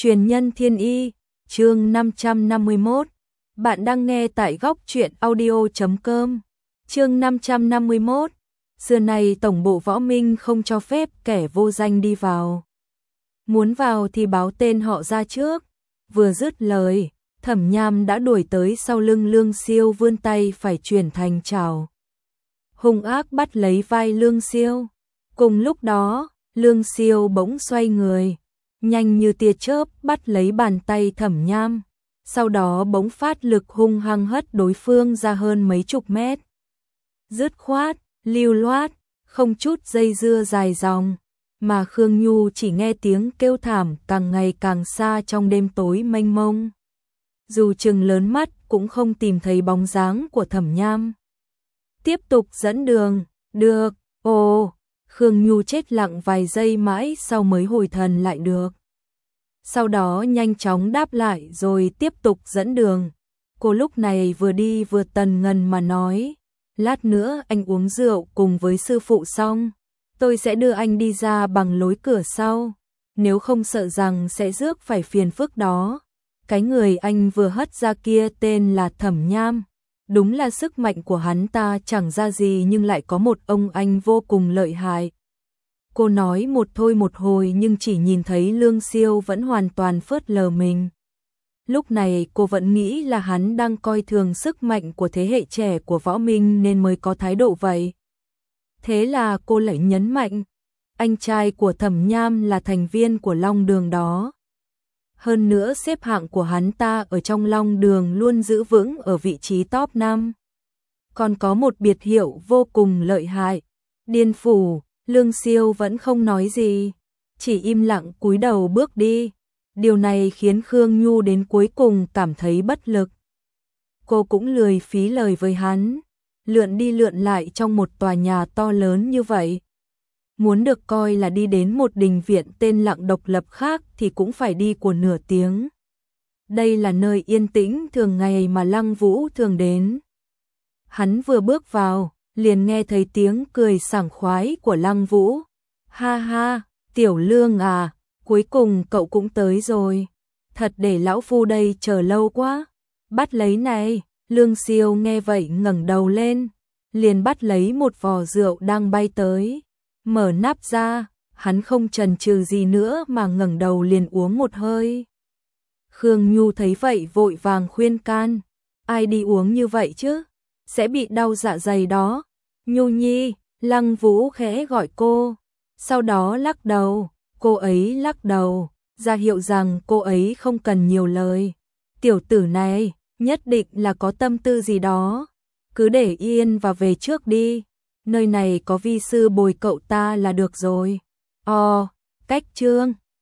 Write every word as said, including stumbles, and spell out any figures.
Truyền nhân thiên y, chương năm trăm năm mươi mốt. Bạn đang nghe tại góc truyện audio chấm com. Chương năm trăm năm mươi mốt. Xưa nay tổng bộ Võ Minh không cho phép kẻ vô danh đi vào. Muốn vào thì báo tên họ ra trước. Vừa dứt lời, Thẩm Nham đã đuổi tới sau lưng Lương Siêu, vươn tay phải chuyển thành chảo. Hung ác bắt lấy vai Lương Siêu. Cùng lúc đó, Lương Siêu bỗng xoay người, nhanh như tia chớp bắt lấy bàn tay Thẩm Nham, sau đó bỗng phát lực hung hăng hất đối phương ra hơn mấy chục mét. Dứt khoát, lưu loát, không chút dây dưa dài dòng, mà Khương Nhu chỉ nghe tiếng kêu thảm càng ngày càng xa trong đêm tối mênh mông. Dù chừng lớn mắt cũng không tìm thấy bóng dáng của Thẩm Nham. Tiếp tục dẫn đường, được, ồ. Khương Nhu chết lặng vài giây mãi sau mới hồi thần lại được. Sau đó nhanh chóng đáp lại rồi tiếp tục dẫn đường. Cô lúc này vừa đi vừa tần ngần mà nói, lát nữa anh uống rượu cùng với sư phụ xong, tôi sẽ đưa anh đi ra bằng lối cửa sau, nếu không sợ rằng sẽ rước phải phiền phức đó. Cái người anh vừa hất ra kia tên là Thẩm Nham. Đúng là sức mạnh của hắn ta chẳng ra gì nhưng lại có một ông anh vô cùng lợi hại. Cô nói một thôi một hồi nhưng chỉ nhìn thấy Lương Siêu vẫn hoàn toàn phớt lờ mình. Lúc này cô vẫn nghĩ là hắn đang coi thường sức mạnh của thế hệ trẻ của Võ Minh nên mới có thái độ vậy. Thế là cô lại nhấn mạnh, anh trai của Thẩm Nham là thành viên của Long Đường đó. Hơn nữa xếp hạng của hắn ta ở trong Long Đường luôn giữ vững ở vị trí top năm. Còn có một biệt hiệu vô cùng lợi hại, Điên Phủ. Lương Siêu vẫn không nói gì, chỉ im lặng cúi đầu bước đi. Điều này khiến Khương Nhu đến cuối cùng cảm thấy bất lực. Cô cũng lười phí lời với hắn, lượn đi lượn lại trong một tòa nhà to lớn như vậy. Muốn được coi là đi đến một đình viện tên lặng độc lập khác thì cũng phải đi của nửa tiếng. Đây là nơi yên tĩnh thường ngày mà Lăng Vũ thường đến. Hắn vừa bước vào, liền nghe thấy tiếng cười sảng khoái của Lăng Vũ. Ha ha, Tiểu Lương à, cuối cùng cậu cũng tới rồi. Thật để lão phu đây chờ lâu quá. Bắt lấy này. Lương Siêu nghe vậy ngẩng đầu lên, liền bắt lấy một vò rượu đang bay tới. Mở nắp ra, hắn không chần chừ gì nữa mà ngẩng đầu liền uống một hơi. Khương Nhu thấy vậy vội vàng khuyên can. Ai đi uống như vậy chứ? Sẽ bị đau dạ dày đó. Nhu Nhi, Lăng Vũ khẽ gọi cô. Sau đó lắc đầu, cô ấy lắc đầu, ra hiệu rằng cô ấy không cần nhiều lời. Tiểu tử này, nhất định là có tâm tư gì đó. Cứ để yên và về trước đi. Nơi này có vi sư bồi cậu ta là được rồi. Ồ, cách chương.